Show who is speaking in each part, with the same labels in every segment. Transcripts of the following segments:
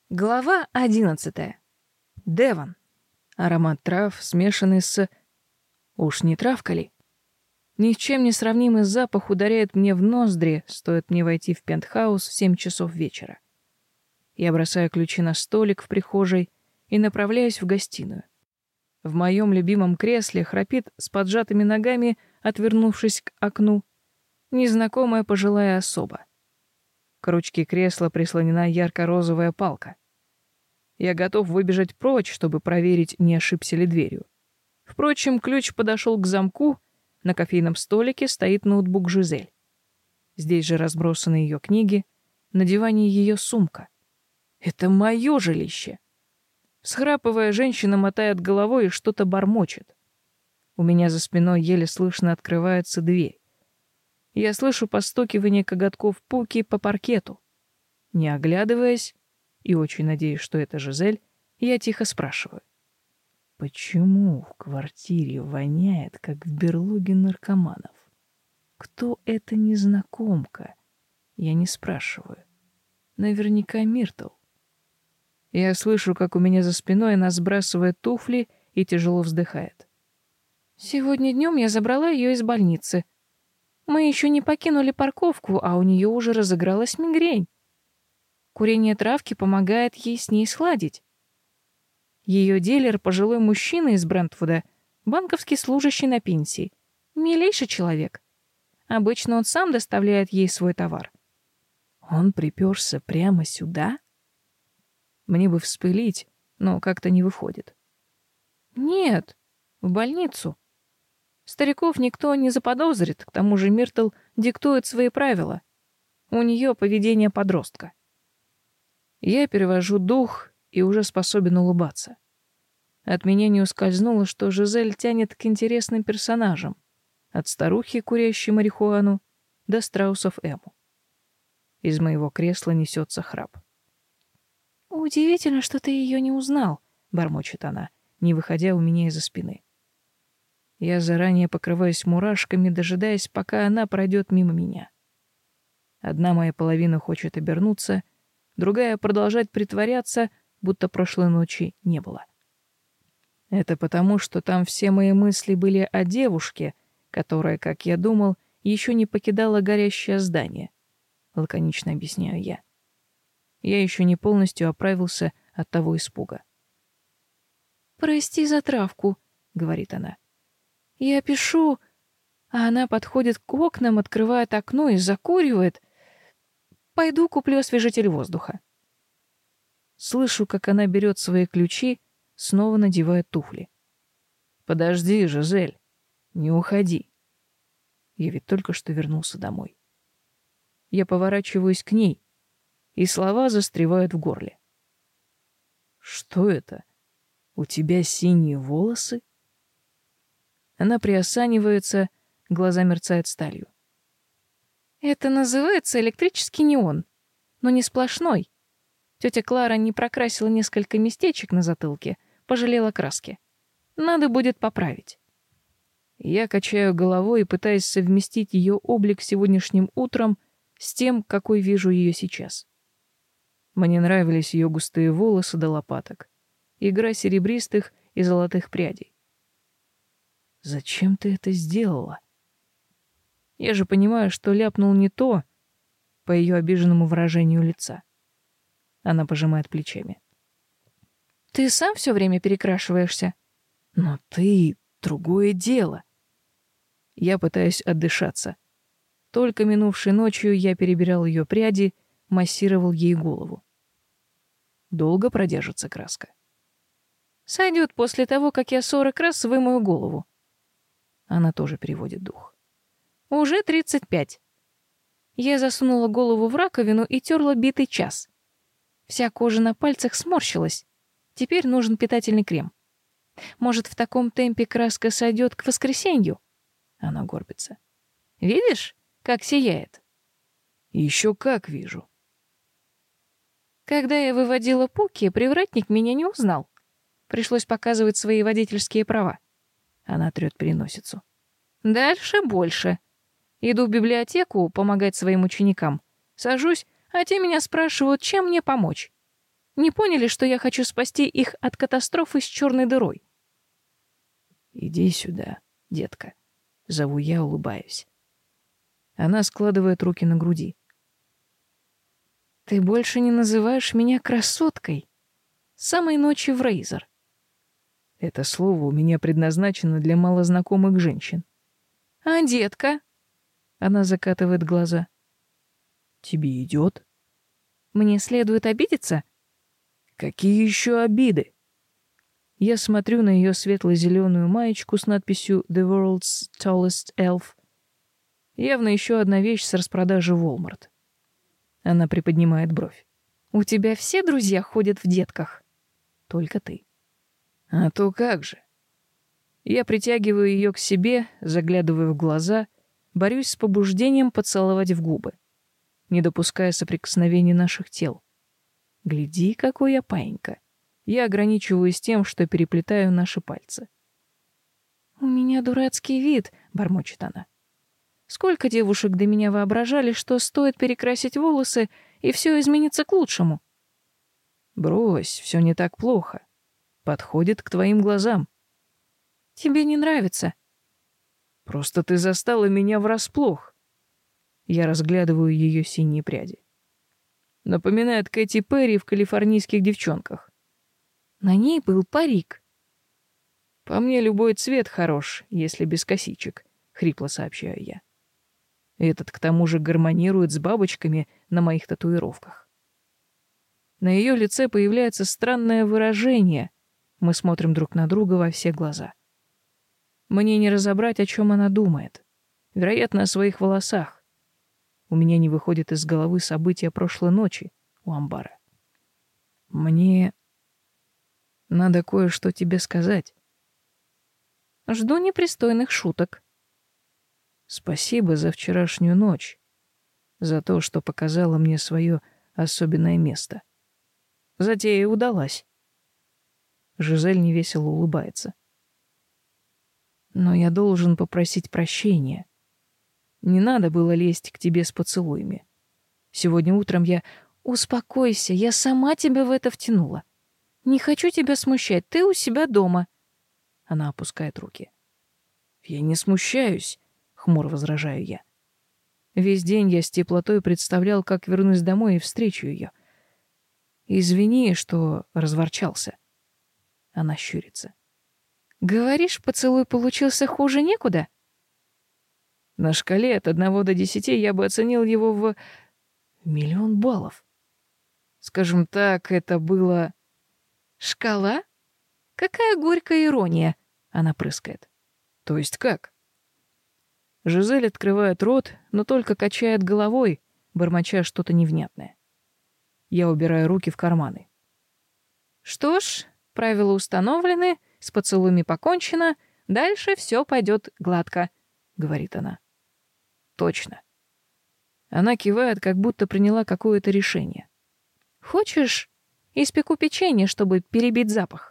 Speaker 1: Глава 11. Девон. Аромат трав, смешанный с... Уж не травка ли? Ни с чем не сравнимый запах ударяет мне в ноздри, стоит мне войти в пентхаус в 7 часов вечера. Я бросаю ключи на столик в прихожей и направляюсь в гостиную. В моем любимом кресле храпит с поджатыми ногами, отвернувшись к окну, незнакомая пожилая особа. К ручке кресла прислонена ярко-розовая палка. Я готов выбежать прочь, чтобы проверить, не ошибся ли дверью. Впрочем, ключ подошел к замку, на кофейном столике стоит ноутбук Жизель. Здесь же разбросаны ее книги, на диване ее сумка. Это мое жилище. Схрапывая, женщина мотает головой и что-то бормочет. У меня за спиной еле слышно открывается дверь. Я слышу постукивание коготков Пуки по паркету. Не оглядываясь, и очень надеюсь, что это Жизель, я тихо спрашиваю. Почему в квартире воняет, как в берлоге наркоманов? Кто эта незнакомка? Я не спрашиваю. Наверняка Миртл. Я слышу, как у меня за спиной она сбрасывает туфли и тяжело вздыхает. Сегодня днем я забрала ее из больницы. Мы еще не покинули парковку, а у нее уже разыгралась мигрень. Курение травки помогает ей с ней сладить. Ее дилер — пожилой мужчина из Брентвуда, банковский служащий на пенсии. Милейший человек. Обычно он сам доставляет ей свой товар. Он приперся прямо сюда? Мне бы вспылить, но как-то не выходит. Нет, в больницу. Стариков никто не заподозрит, к тому же Миртл диктует свои правила. У нее поведение подростка. Я перевожу дух и уже способен улыбаться. От меня не ускользнуло, что Жизель тянет к интересным персонажам. От старухи, курящей марихуану, до страусов Эму. Из моего кресла несется храп. «Удивительно, что ты ее не узнал», — бормочет она, не выходя у меня из-за спины. Я заранее покрываюсь мурашками, дожидаясь, пока она пройдет мимо меня. Одна моя половина хочет обернуться, другая — продолжать притворяться, будто прошлой ночи не было. Это потому, что там все мои мысли были о девушке, которая, как я думал, еще не покидала горящее здание. Лаконично объясняю я. Я еще не полностью оправился от того испуга. «Прости за травку», — говорит она. «Я пишу...» А она подходит к окнам, открывает окно и закуривает. «Пойду куплю освежитель воздуха». Слышу, как она берет свои ключи, снова надевает туфли. «Подожди, Жизель, не уходи. Я ведь только что вернулся домой». Я поворачиваюсь к ней, и слова застревают в горле. «Что это? У тебя синие волосы?» Она приосанивается, глаза мерцают сталью. «Это называется электрический неон, но не сплошной. Тетя Клара не прокрасила несколько местечек на затылке, пожалела краски. Надо будет поправить». Я качаю головой, пытаясь совместить ее облик сегодняшним утром с тем, какой вижу ее сейчас. Мне нравились ее густые волосы до лопаток, игра серебристых и золотых прядей. «Зачем ты это сделала?» Я же понимаю, что ляпнул не то, по ее обиженному выражению лица. Она пожимает плечами. «Ты сам все время перекрашиваешься?» «Но ты — другое дело». Я пытаюсь отдышаться. Только минувшей ночью я перебирал ее пряди, массировал ей голову. Долго продержится краска? «Сойдет после того, как я 40 раз вымою голову». Она тоже переводит дух. «Уже 35. Я засунула голову в раковину и терла битый час. Вся кожа на пальцах сморщилась. Теперь нужен питательный крем. Может, в таком темпе краска сойдет к воскресенью?» Она горбится. «Видишь, как сияет?» «Еще как вижу». Когда я выводила Пуки, привратник меня не узнал. Пришлось показывать свои водительские права. Она трёт переносицу. «Дальше больше. Иду в библиотеку помогать своим ученикам. Сажусь, а те меня спрашивают, чем мне помочь. Не поняли, что я хочу спасти их от катастрофы с черной дырой?
Speaker 2: Иди сюда, детка. Зову я, улыбаюсь. Она складывает руки на груди.
Speaker 1: Ты больше не называешь меня красоткой. С самой ночи в Рейзер.
Speaker 2: Это слово у меня предназначено для малознакомых женщин.
Speaker 1: А детка? Она закатывает глаза.
Speaker 2: Тебе идет?
Speaker 1: Мне следует обидеться?
Speaker 2: Какие еще обиды? Я смотрю на ее светло-зеленую маечку с надписью «The World's Tallest Elf». Явно еще одна вещь с распродажи Walmart. Она приподнимает бровь.
Speaker 1: У тебя все друзья ходят в детках?
Speaker 2: Только ты. А то как же. Я притягиваю ее к себе, заглядываю в глаза, борюсь с побуждением поцеловать в губы, не допуская соприкосновения наших тел. Гляди, какой я паинька. Я ограничиваюсь тем, что переплетаю наши пальцы.
Speaker 1: «У меня дурацкий вид», — бормочет она. «Сколько девушек до меня воображали, что стоит перекрасить волосы, и все изменится к лучшему».
Speaker 2: Брось, все не так плохо. Подходит к твоим глазам.
Speaker 1: Тебе не нравится?
Speaker 2: Просто ты застала меня врасплох. Я разглядываю ее синие пряди. Напоминает Кэти Перри в «Калифорнийских девчонках».
Speaker 1: На ней был парик.
Speaker 2: По мне любой цвет хорош, если без косичек, хрипло сообщаю я. Этот к тому же гармонирует с бабочками на моих татуировках. На ее лице появляется странное выражение. Мы смотрим друг на друга во все глаза. Мне не разобрать, о чем она думает. Вероятно, о своих волосах. У меня не выходит из головы события прошлой ночи у амбара. Мне надо кое-что тебе сказать.
Speaker 1: Жду непристойных шуток.
Speaker 2: Спасибо за вчерашнюю ночь, за то, что показала мне свое особенное место. Затея удалась. Жизель невесело улыбается. Но я должен попросить прощения. Не надо было лезть к тебе с поцелуями. Сегодня утром я...
Speaker 1: Успокойся, я сама тебя в это втянула. Не хочу тебя смущать, ты у себя дома.
Speaker 2: Она опускает руки. Я не смущаюсь, хмуро возражаю я. Весь день я с теплотой представлял, как вернусь домой и встречу ее. Извини, что разворчался. Она щурится.
Speaker 1: Говоришь, поцелуй получился хуже некуда?
Speaker 2: На шкале от 1 до 10 я бы оценил его в 1 000 000 баллов. Скажем так, это было...
Speaker 1: Шкала? Какая горькая ирония, она прыскает.
Speaker 2: То есть как? Жизель открывает рот, но только качает головой, бормоча что-то невнятное. Я убираю руки в карманы.
Speaker 1: Что ж, правила установлены, с поцелуями покончено, дальше все пойдет гладко, говорит она.
Speaker 2: Точно. Она кивает, как будто приняла какое-то решение.
Speaker 1: Хочешь, испеку печенье, чтобы перебить запах?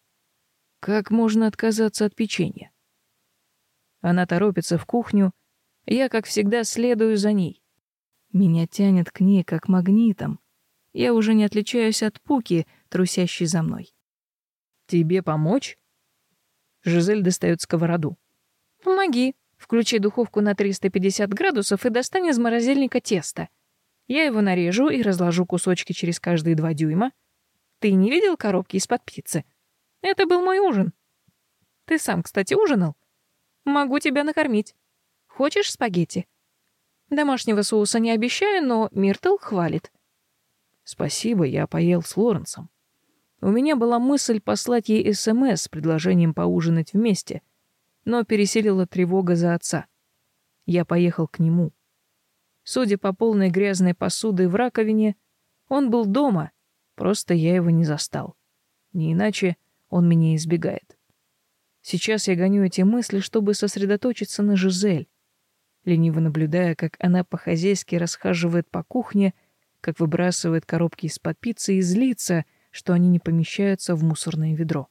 Speaker 2: Как можно отказаться от печенья? Она торопится в кухню, я, как всегда, следую за ней. Меня тянет к ней, как магнитом. Я уже не отличаюсь от Пуки, трусящей за мной. «Тебе помочь?» Жизель достает сковороду.
Speaker 1: «Помоги. Включи духовку на 350 градусов и достань из морозильника тесто. Я его нарежу и разложу кусочки через каждые 2 дюйма. Ты не видел коробки из-под пиццы? Это был мой ужин. Ты сам, кстати, ужинал? Могу тебя накормить. Хочешь спагетти? Домашнего соуса не обещаю, но Миртл хвалит».
Speaker 2: «Спасибо, я поел с Лоренсом. У меня была мысль послать ей СМС с предложением поужинать вместе, но пересилила тревога за отца. Я поехал к нему. Судя по полной грязной посуды в раковине, он был дома, просто я его не застал. Не иначе он меня избегает. Сейчас я гоню эти мысли, чтобы сосредоточиться на Жизель, лениво наблюдая, как она по-хозяйски расхаживает по кухне, как выбрасывает коробки из-под пиццы и злится, что они не помещаются в мусорное ведро.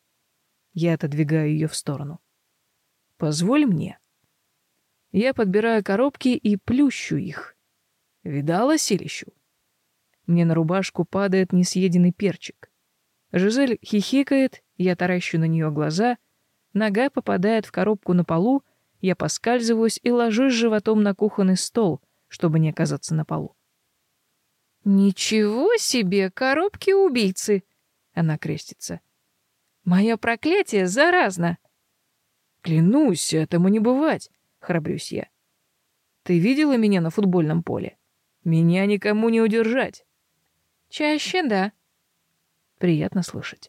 Speaker 2: Я отодвигаю ее в сторону. «Позволь мне». Я подбираю коробки и плющу их. Видала, силищу?
Speaker 1: Мне на рубашку падает несъеденный перчик. Жизель хихикает, я таращу на нее глаза, нога попадает в коробку на полу, я поскальзываюсь и ложусь животом на кухонный стол, чтобы не оказаться на полу. «Ничего себе, коробки-убийцы!» Она крестится. «Мое проклятие заразно!» «Клянусь, этому не бывать!» — храбрюсь я. «Ты видела меня на футбольном поле? Меня никому не удержать!» «Чаще, да». «Приятно слышать.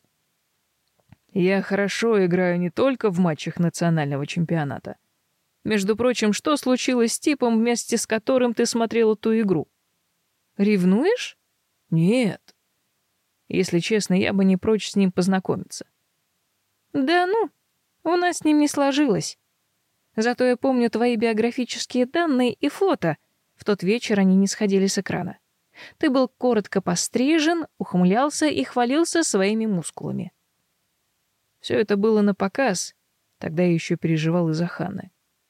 Speaker 1: Я хорошо играю не только в матчах национального чемпионата. Между прочим, что случилось с типом, вместе с которым ты смотрела ту игру? Ревнуешь? Нет. Если честно, я бы не прочь с ним познакомиться. Да ну, у нас с ним не сложилось. Зато я помню твои биографические данные и фото. В тот вечер они не сходили с экрана. Ты был коротко пострижен, ухмылялся и хвалился своими мускулами. Все это было на показ. Тогда я еще переживал из-за Ханны.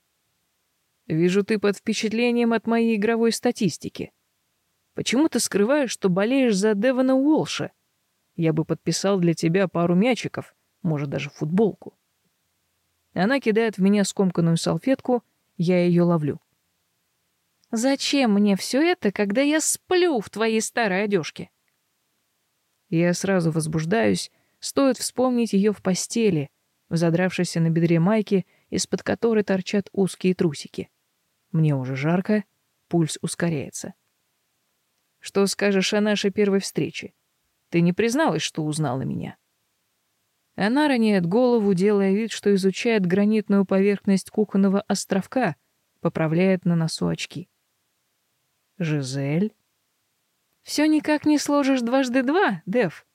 Speaker 1: Вижу, ты под впечатлением от моей игровой статистики. Почему ты скрываешь, что болеешь за Девона Уолша? Я бы подписал для тебя пару мячиков, может, даже футболку. Она кидает в меня скомканную салфетку, я ее ловлю. Зачем мне все это, когда я сплю в твоей старой одежке? Я сразу возбуждаюсь, стоит вспомнить ее в постели, в задравшейся на бедре майке, из-под которой торчат узкие трусики. Мне уже жарко, пульс ускоряется. Что скажешь о нашей первой встрече? Ты не призналась, что узнала меня? Она роняет голову, делая вид, что изучает гранитную поверхность кухонного островка, поправляет на носу очки. Жизель? Все никак не сложишь 2 × 2, Дев.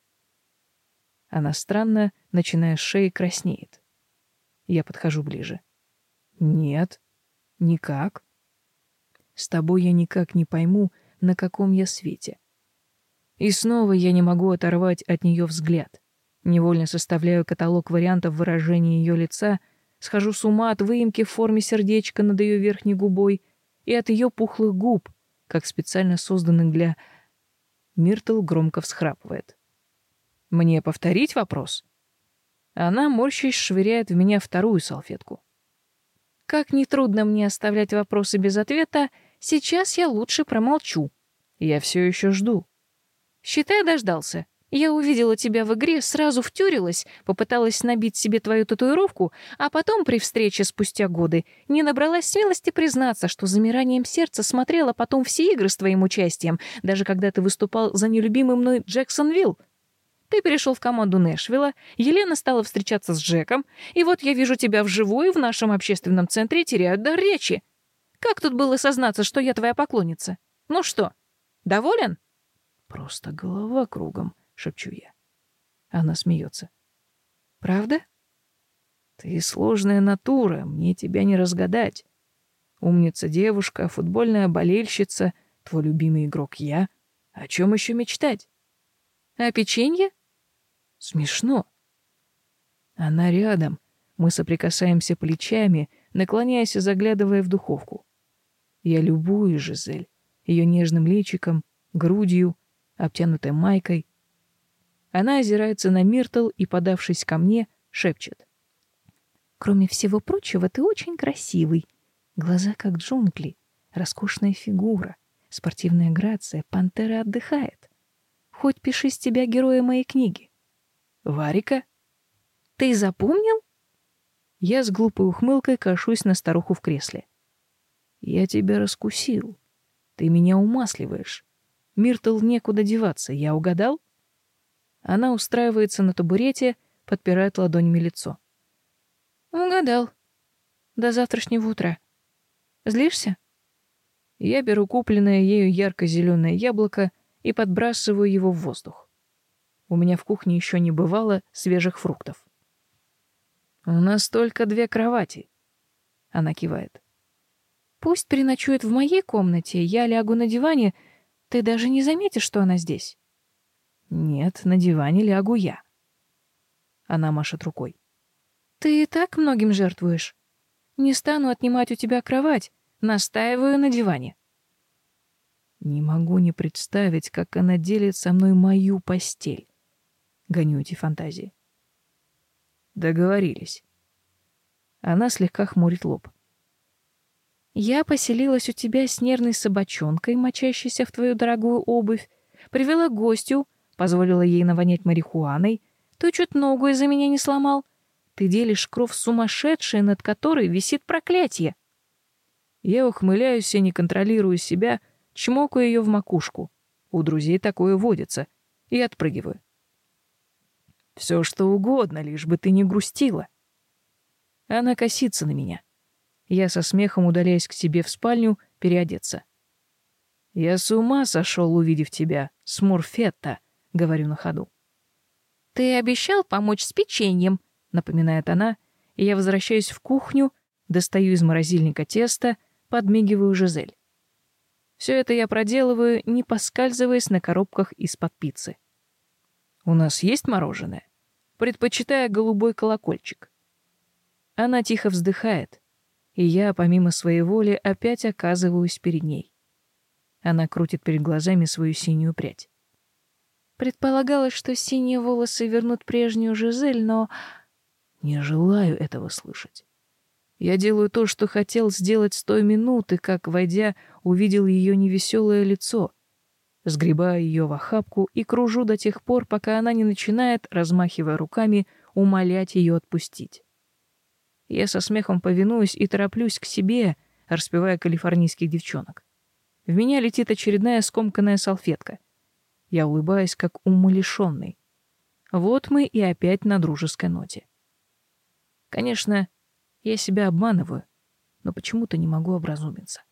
Speaker 1: Она странно, начиная с шеи, краснеет. Я подхожу ближе. Нет, никак. С тобой я никак не пойму, на каком я свете. И снова я не могу оторвать от нее взгляд. Невольно составляю каталог вариантов выражения ее лица, схожу с ума от выемки в форме сердечка над ее верхней губой и от ее пухлых губ, как специально созданных для... Миртл громко всхрапывает. Мне повторить вопрос? Она, морщась, швыряет в меня вторую салфетку. Как нетрудно мне оставлять вопросы без ответа, сейчас я лучше промолчу. Я все еще жду. Считай, дождался. Я увидела тебя в игре, сразу втюрилась, попыталась набить себе твою татуировку, а потом при встрече спустя годы не набралась смелости признаться, что с замиранием сердца смотрела потом все игры с твоим участием, даже когда ты выступал за нелюбимый мной Джексонвилл. Ты перешел в команду Нэшвилла, Елена стала встречаться с Джеком, и вот я вижу тебя вживую в нашем общественном центре и теряю дар речи. Как тут было сознаться, что я твоя поклонница? Ну что, доволен? Просто голова кругом, шепчу я. Она смеется. Правда? Ты сложная натура, мне тебя не разгадать. Умница девушка, футбольная болельщица, твой любимый игрок я. О чем еще мечтать? А печенье? Смешно. Она рядом. Мы соприкасаемся плечами, наклоняясь и заглядывая в духовку. Я любуюсь Жизель, ее нежным личиком, грудью, обтянутой майкой. Она озирается на Миртл и, подавшись ко мне, шепчет. «Кроме всего прочего, ты очень красивый. Глаза как джунгли, роскошная фигура, спортивная грация, пантера отдыхает. Хоть пиши с тебя героя моей книги. Варика? Ты запомнил?» Я с глупой ухмылкой кашусь на старуху в кресле. «Я тебя раскусил. Ты меня умасливаешь. Миртл некуда деваться, я угадал?» Она устраивается на табурете, подпирает ладонями лицо. «Угадал. До завтрашнего утра. Злишься?» Я беру купленное ею ярко-зеленое яблоко и подбрасываю его в воздух. У меня в кухне еще не бывало свежих фруктов. «У нас только 2 кровати», — она кивает. «Пусть переночует в моей комнате, я лягу на диване, ты даже не заметишь, что она здесь». «Нет, на диване лягу я». Она машет рукой. «Ты и так многим жертвуешь. Не стану отнимать у тебя кровать, настаиваю на диване».
Speaker 2: Не могу не представить, как она делит со мной мою постель. Гоню эти фантазии. Договорились. Она слегка хмурит лоб. Я поселилась у тебя с нервной собачонкой, мочащейся в твою дорогую обувь, привела гостю, позволила ей навонять марихуаной, ты чуть ногу из-за меня не сломал. Ты делишь кровь сумасшедшей, над которой висит проклятие. Я ухмыляюсь и не контролирую себя, чмокаю ее в макушку. У друзей такое водится. И отпрыгиваю. Все что угодно, лишь бы ты не грустила. Она косится на меня. Я со смехом удаляюсь к себе в спальню переодеться. «Я с ума сошел, увидев тебя, Смурфетта», — говорю на ходу. «Ты обещал помочь с печеньем», — напоминает она, и я возвращаюсь в кухню, достаю из морозильника тесто, подмигиваю Жизель. Все это я проделываю, не поскальзываясь на коробках из-под пиццы. «У нас есть мороженое?» Предпочитая голубой колокольчик. Она тихо вздыхает, и я, помимо своей воли, опять оказываюсь перед ней. Она крутит перед глазами свою синюю прядь. Предполагалось, что синие волосы вернут прежнюю Жизель, но... Не желаю этого слышать. Я делаю то, что хотел сделать с той минуты, как, войдя, увидел ее невеселое лицо. Сгребаю ее в охапку и кружу до тех пор, пока она не начинает, размахивая руками, умолять ее отпустить. Я со смехом повинуюсь и тороплюсь к себе, распевая калифорнийских девчонок. В меня летит очередная скомканная салфетка. Я улыбаюсь, как умалишенный. Вот мы и опять на дружеской ноте. Конечно, я себя обманываю, но почему-то не могу образумиться.